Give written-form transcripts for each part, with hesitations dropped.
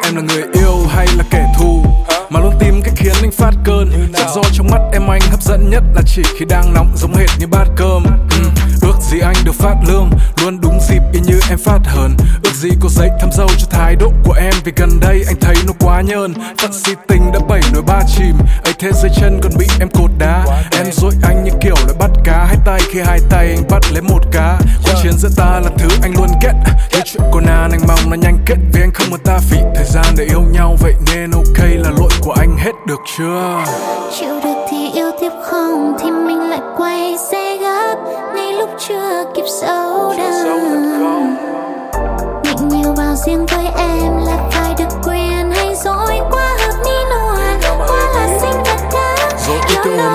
em là người yêu hay là kẻ thù, mà luôn tìm cách khiến anh phát cơn. Chắc do trong mắt em anh hấp dẫn nhất là chỉ khi đang nóng giống hệt như bát cơm. Ước gì anh được phát lương, luôn đúng dịp y như em phát hờn. Ước gì có giấy thăm dâu cho thái độ của em, vì gần đây anh thấy nó quá nhơn. Phận si tình đã bảy nồi ba chìm, ấy thế dưới chân còn bị em cột đá. Em dối anh như kiểu là bắt cá hai tay, khi hai tay anh bắt lấy một cá. Cuộc chiến giữa ta là thứ anh luôn ghét, như chuyện của nàng anh mong nó nhanh kết. Vì anh không muốn ta phí thời gian để yêu nhau, vậy nên ok là lỗi của anh hết được chưa? Chịu được thì yêu tiếp, không thì mình lại quay xe gấp ngay lúc chưa kịp sâu đậm. Định nhiều vào riêng với em là phải được quyền, hay dối quá hợp ní nồi, quá là sinh vật đã yêu nổi.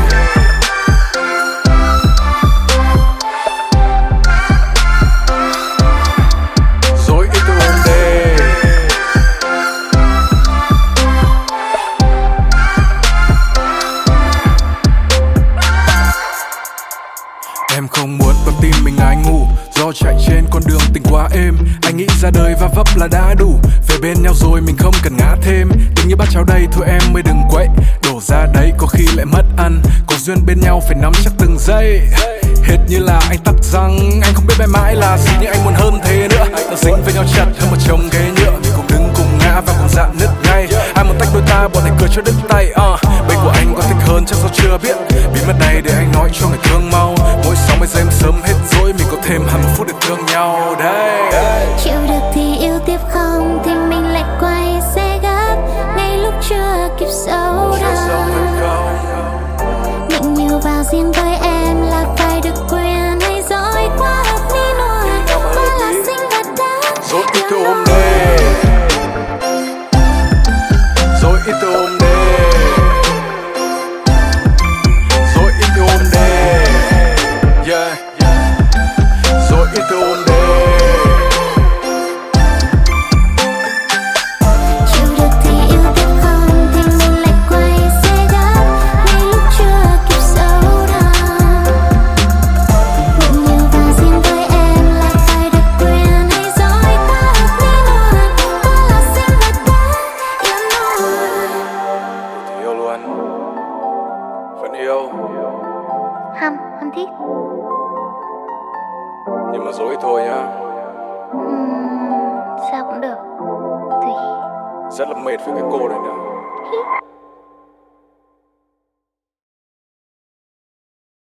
Em không muốn con tim mình ái ngủ, do chạy trên con đường tình quá êm. Anh nghĩ ra đời và vấp là đã đủ, về bên nhau rồi mình không cần ngã thêm. Tình như bát cháo đây thôi em mới đừng quậy, đổ ra đấy có khi lại mất ăn. Có duyên bên nhau phải nắm chắc từng giây, hệt như là anh tắc răng. Anh không biết mãi mãi là gì nhưng anh muốn hơn thế nữa. Nó dính với nhau chặt hơn một chồng ghế nhựa, mình cùng đứng cùng ngã và cùng dạn nứt ngay. Ai muốn tách đôi ta bọn này cười cho đứt tay. Bây của anh có thích hơn chắc do chưa biết, bí mật này để anh nói cho người thương mau. Mỗi 60 giây sớm hết dối, mình có thêm 20 phút để thương nhau đây. Chịu được thì yêu tiếp, không thì mình lại quay xe gấp ngay lúc chưa kịp sâu đậm. Định nhiều vào riêng với em là phải được quyền, hay dối quá hợp ní nồi, quá là sinh vật đã dối ít thôi ôm đi, dối ít thôi ôm đi, dối ít thôi ôm đi, yeah, dối ít thôi ôm đi. Vẫn yêu Hâm thích. nhưng mà dối thôi nhá. Sao cũng được, tùy. Rất là mệt với cái cô này nữa.